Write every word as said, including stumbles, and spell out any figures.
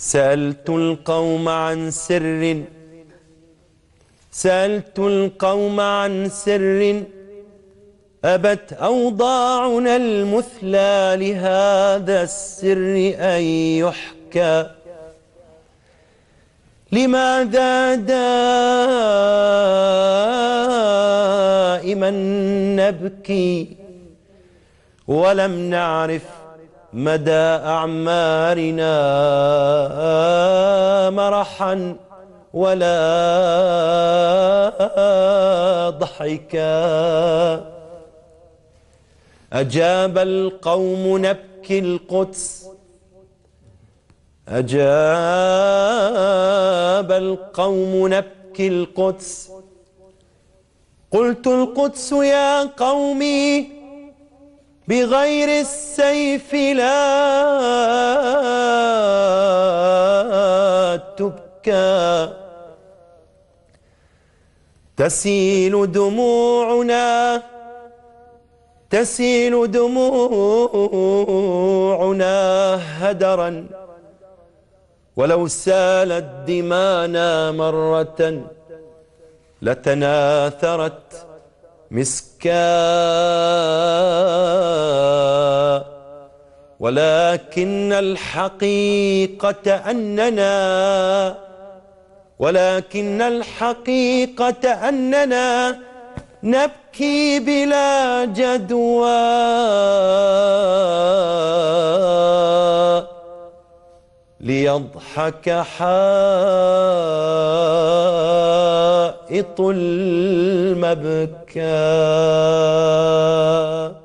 سألت القوم عن سر سألت القوم عن سر أبت أوضاعنا المثلى لهذا السر أن يحكى. لماذا دائما نبكي ولم نعرف مدى أعمارنا مرحا ولا ضحكا؟ أجاب القوم نبكي القدس أجاب القوم نبكي القدس. قلت القدس يا قومي بغير السيف لا تبكى. تسيل دموعنا تسيل دموعنا هدرا، ولو سالت دمانا مرة لتناثرت مسكا. ولكن الحقيقة أننا ولكن الحقيقة أننا نبكي بلا جدوى، ليضحك حائط المبكى.